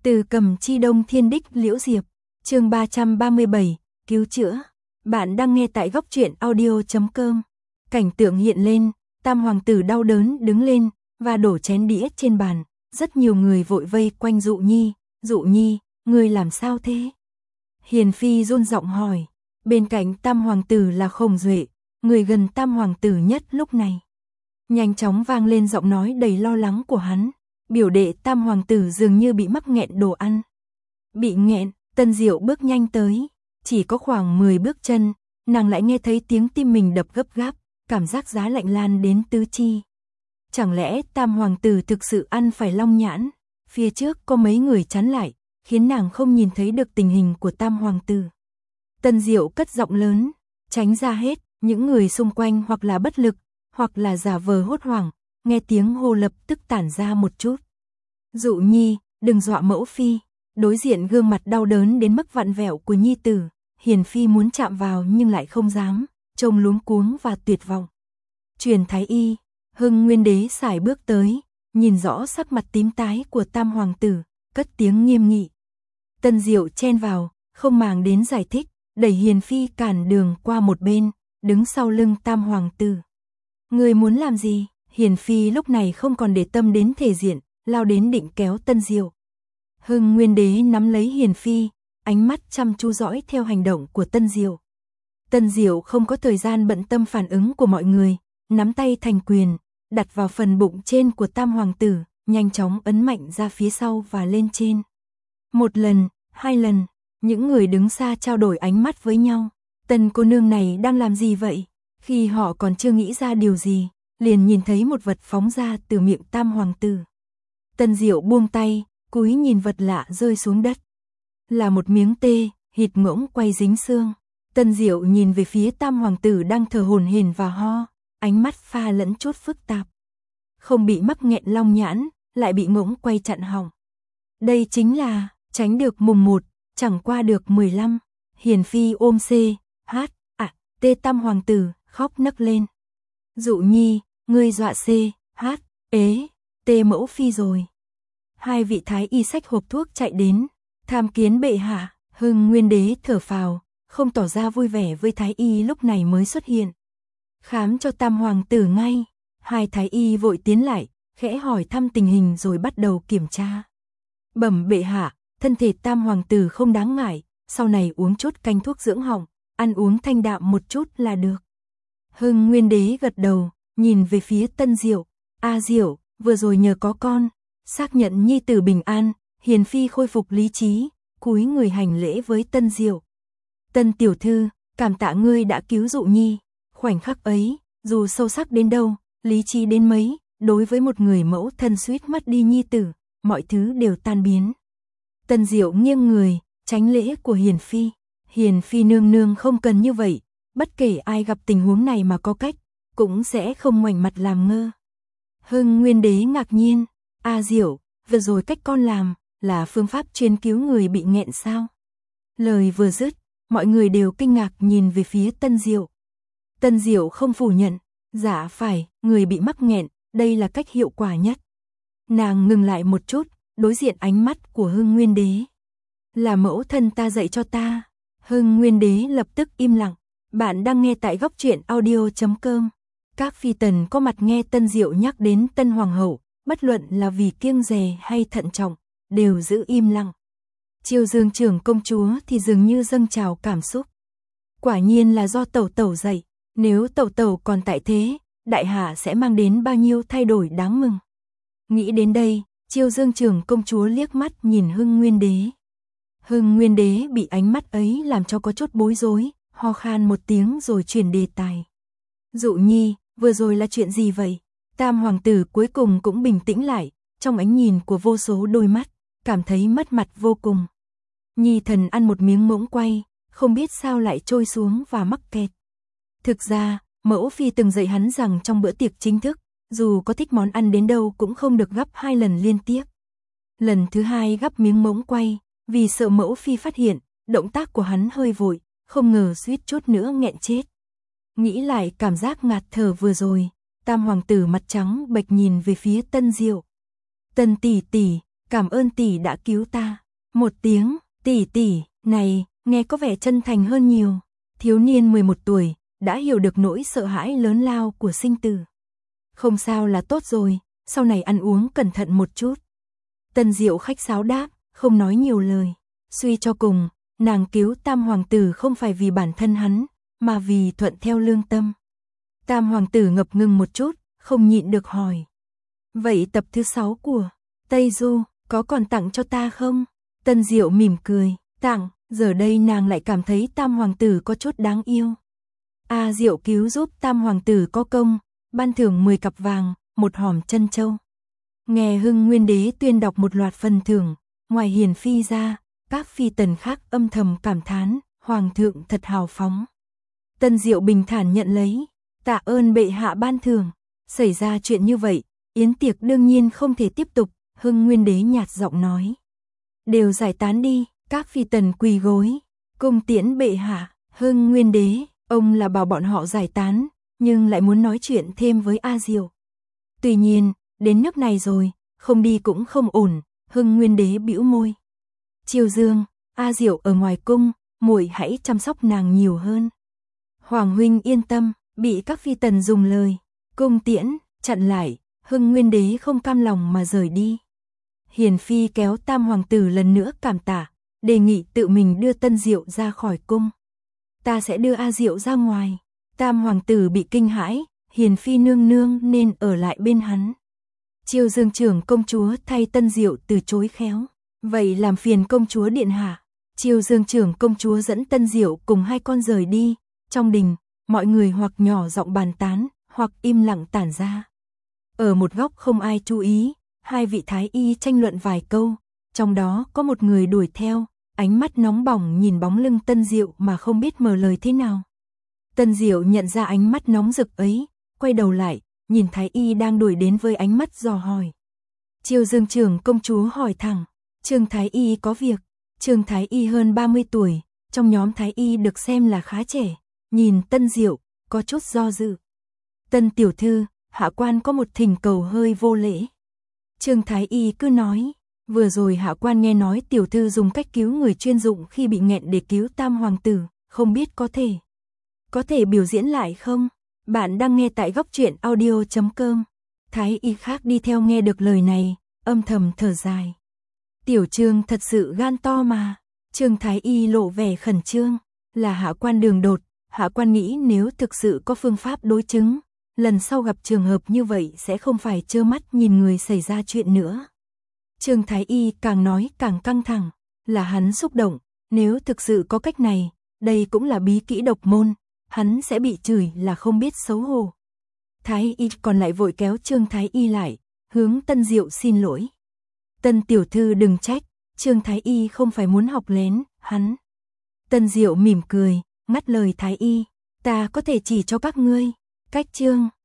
Từ Cầm Chi Đông Thiên Đích Liễu Diệp, chương 337, cứu chữa. Bạn đang nghe tại góc truyện audio.com. Cảnh tượng hiện lên, Tam hoàng tử đau đớn đứng lên và đổ chén đĩa trên bàn. Rất nhiều người vội vây quanh Dụ Nhi. Dụ Nhi, ngươi làm sao thế? Hiền Phi run giọng hỏi. Bên cạnh Tam hoàng tử là Khổng Duệ, người gần Tam hoàng tử nhất lúc này. Nhanh chóng vang lên giọng nói đầy lo lắng của hắn. Biểu đệ Tam hoàng tử dường như bị mắc nghẹn đồ ăn. Bị nghẹn, Tân Diệu bước nhanh tới, chỉ có khoảng 10 bước chân, nàng lại nghe thấy tiếng tim mình đập gấp gáp, cảm giác giá lạnh lan đến tứ chi. Chẳng lẽ Tam hoàng tử thực sự ăn phải long nhãn? Phía trước có mấy người chắn lại, khiến nàng không nhìn thấy được tình hình của Tam hoàng tử. Tân Diệu cất giọng lớn, tránh ra hết, những người xung quanh hoặc là bất lực, hoặc là giả vờ hốt hoảng. Nghe tiếng hô lập tức tản ra một chút. Dụ Nhi, đừng dọa mẫu phi. Đối diện gương mặt đau đớn đến mức vặn vẹo của nhi tử, Hiền Phi muốn chạm vào nhưng lại không dám, trông luống cuống và tuyệt vọng. Truyền thái y, Hưng Nguyên Đế sải bước tới, nhìn rõ sắc mặt tím tái của Tam hoàng tử, cất tiếng nghiêm nghị. Tân Diệu chen vào, không màng đến giải thích, đẩy Hiền Phi cản đường qua một bên, đứng sau lưng Tam hoàng tử. Người muốn làm gì? Hiền Phi lúc này không còn để tâm đến thể diện, lao đến định kéo Tân Diệu. Hưng Nguyên Đế nắm lấy Hiền Phi, ánh mắt chăm chú dõi theo hành động của Tân Diệu. Tân Diệu không có thời gian bận tâm phản ứng của mọi người, nắm tay thành quyền, đặt vào phần bụng trên của Tam hoàng tử, nhanh chóng ấn mạnh ra phía sau và lên trên. Một lần, hai lần, những người đứng xa trao đổi ánh mắt với nhau. Tân cô nương này đang làm gì vậy? Khi họ còn chưa nghĩ ra điều gì, liền nhìn thấy một vật phóng ra từ miệng Tam hoàng tử. Tân Diệu buông tay, cúi nhìn vật lạ rơi xuống đất. Là một miếng tê, hịt ngỗng quay dính xương. Tân Diệu nhìn về phía Tam hoàng tử đang thở hổn hển và ho, ánh mắt pha lẫn chút phức tạp. Không bị mắc nghẹn long nhãn, lại bị ngỗng quay chặn họng. Đây chính là tránh được mùng 1, chẳng qua được 15. Hiền Phi ôm tê Tam hoàng tử khóc nấc lên. Dụ Nhi, ngươi dọa tê mẫu phi rồi. Hai vị thái y xách hộp thuốc chạy đến, tham kiến bệ hạ. Hưng Nguyên Đế thở phào, không tỏ ra vui vẻ với thái y lúc này mới xuất hiện. Khám cho Tam hoàng tử ngay. Hai thái y vội tiến lại, khẽ hỏi thăm tình hình rồi bắt đầu kiểm tra. Bẩm bệ hạ, thân thể Tam hoàng tử không đáng ngại, sau này uống chút canh thuốc dưỡng họng, ăn uống thanh đạm một chút là được. Hưng Nguyên Đế gật đầu, nhìn về phía Tân Diệu. Diệu, vừa rồi nhờ có con, xác nhận nhi tử bình an. Hiền Phi khôi phục lý trí, cúi người hành lễ với Tân Diệu. Tân tiểu thư, cảm tạ ngươi đã cứu Dụ Nhi. Khoảnh khắc ấy, dù sâu sắc đến đâu, lý trí đến mấy, đối với một người mẫu thân suýt mất đi nhi tử, mọi thứ đều tan biến. Tân Diệu nghiêng người, tránh lễ của Hiền Phi. Hiền Phi nương nương không cần như vậy, bất kể ai gặp tình huống này mà có cách, cũng sẽ không ngoảnh mặt làm ngơ. Hưng Nguyên Đế ngạc nhiên. Diệu, vừa rồi cách con làm, là phương pháp chuyên cứu người bị nghẹn sao? Lời vừa dứt, mọi người đều kinh ngạc nhìn về phía Tân Diệu. Tân Diệu không phủ nhận, dạ phải, người bị mắc nghẹn, đây là cách hiệu quả nhất. Nàng ngừng lại một chút, đối diện ánh mắt của Hưng Nguyên Đế. Là mẫu thân ta dạy cho ta. Hưng Nguyên Đế lập tức im lặng. Bạn đang nghe tại góc truyện audio.com. Các phi tần có mặt nghe Tân Diệu nhắc đến Tân hoàng hậu, bất luận là vì kiêng dè hay thận trọng, đều giữ im lặng. Chiêu Dương trưởng công chúa thì dường như dâng trào cảm xúc. Quả nhiên là do tẩu tẩu dạy, nếu tẩu tẩu còn tại thế, đại hạ sẽ mang đến bao nhiêu thay đổi đáng mừng. Nghĩ đến đây, Chiêu Dương trưởng công chúa liếc mắt nhìn Hưng Nguyên Đế. Hưng Nguyên Đế bị ánh mắt ấy làm cho có chút bối rối, ho khan một tiếng rồi chuyển đề tài. Dụ Nhi, vừa rồi là chuyện gì vậy? Tam hoàng tử cuối cùng cũng bình tĩnh lại, trong ánh nhìn của vô số đôi mắt, cảm thấy mất mặt vô cùng. Nhi thần ăn một miếng ngỗng quay, không biết sao lại trôi xuống và mắc kẹt. Thực ra, mẫu phi từng dạy hắn rằng trong bữa tiệc chính thức, dù có thích món ăn đến đâu cũng không được gắp 2 lần liên tiếp. Lần thứ 2 gắp miếng ngỗng quay, vì sợ mẫu phi phát hiện, động tác của hắn hơi vội, không ngờ suýt chút nữa nghẹn chết. Nghĩ lại cảm giác ngạt thở vừa rồi, Tam hoàng tử mặt trắng bệch nhìn về phía Tân Diệu. Tân tỷ tỷ, cảm ơn tỷ đã cứu ta. Một tiếng, tỷ, này, nghe có vẻ chân thành hơn nhiều. Thiếu niên 11 tuổi, đã hiểu được nỗi sợ hãi lớn lao của sinh tử. Không sao là tốt rồi, sau này ăn uống cẩn thận một chút. Tân Diệu khách sáo đáp, không nói nhiều lời. Suy cho cùng, nàng cứu Tam hoàng tử không phải vì bản thân hắn, mà vì thuận theo lương tâm. Tam hoàng tử ngập ngừng một chút, không nhịn được hỏi. Vậy tập thứ 6 của Tây Du, có còn tặng cho ta không? Tân Diệu mỉm cười, tặng, giờ đây nàng lại cảm thấy Tam hoàng tử có chút đáng yêu. A Diệu cứu giúp Tam hoàng tử có công, ban thưởng 10 cặp vàng, một hòm trân châu. Nghe Hưng Nguyên Đế tuyên đọc một loạt phần thưởng, ngoài hiền phi ra, các phi tần khác âm thầm cảm thán, hoàng thượng thật hào phóng. Tân Diệu bình thản nhận lấy, tạ ơn bệ hạ ban thưởng. Xảy ra chuyện như vậy, yến tiệc đương nhiên không thể tiếp tục, Hưng Nguyên Đế nhạt giọng nói. Đều giải tán đi, các phi tần quỳ gối, cung tiễn bệ hạ. Hưng Nguyên Đế, ông là bảo bọn họ giải tán, nhưng lại muốn nói chuyện thêm với A Diệu. Tuy nhiên, đến nước này rồi, không đi cũng không ổn, Hưng Nguyên Đế bĩu môi. Chiêu Dương, A Diệu ở ngoài cung, muội hãy chăm sóc nàng nhiều hơn. Hoàng huynh yên tâm, bị các phi tần dùng lời cung tiễn chặn lại, Hưng Nguyên Đế không cam lòng mà rời đi. Hiền phi kéo Tam hoàng tử lần nữa cảm tạ, đề nghị tự mình đưa Tân Diệu ra khỏi cung. Ta sẽ đưa A Diệu ra ngoài. Tam hoàng tử bị kinh hãi, Hiền phi nương nương nên ở lại bên hắn. Chiêu Dương trưởng công chúa thay Tân Diệu từ chối khéo. Vậy làm phiền công chúa điện hạ. Chiêu Dương trưởng công chúa dẫn Tân Diệu cùng hai con rời đi. Trong đình, mọi người hoặc nhỏ giọng bàn tán, hoặc im lặng tản ra. Ở một góc không ai chú ý, hai vị thái y tranh luận vài câu, trong đó có một người đuổi theo, ánh mắt nóng bỏng nhìn bóng lưng Tân Diệu mà không biết mở lời thế nào. Tân Diệu nhận ra ánh mắt nóng rực ấy, quay đầu lại, nhìn thái y đang đuổi đến với ánh mắt dò hỏi. Chiêu Dương trưởng công chúa hỏi thẳng, Trương thái y có việc. Trương thái y hơn 30 tuổi, trong nhóm thái y được xem là khá trẻ, nhìn Tân Diệu, có chút do dự. Tân tiểu thư, hạ quan có một thỉnh cầu hơi vô lễ. Trương thái y cứ nói, vừa rồi hạ quan nghe nói tiểu thư dùng cách cứu người chuyên dụng khi bị nghẹn để cứu Tam hoàng tử, không biết có thể biểu diễn lại không? Bạn đang nghe tại góc truyện audio.com. Thái y khác đi theo nghe được lời này, âm thầm thở dài. Tiểu Trương thật sự gan to mà. Trương thái y lộ vẻ khẩn trương, là hạ quan đường đột, hạ quan nghĩ nếu thực sự có phương pháp đối chứng, lần sau gặp trường hợp như vậy sẽ không phải trơ mắt nhìn người xảy ra chuyện nữa. Trương thái y càng nói càng căng thẳng, là hắn xúc động, nếu thực sự có cách này, đây cũng là bí kỹ độc môn, hắn sẽ bị chửi là không biết xấu hổ. Thái y còn lại vội kéo Trương thái y lại, hướng Tân Diệu xin lỗi. Tân tiểu thư đừng trách, Trương thái y không phải muốn học lén, hắn. Tân Diệu mỉm cười, ngắt lời thái y, ta có thể chỉ cho các ngươi cách Trương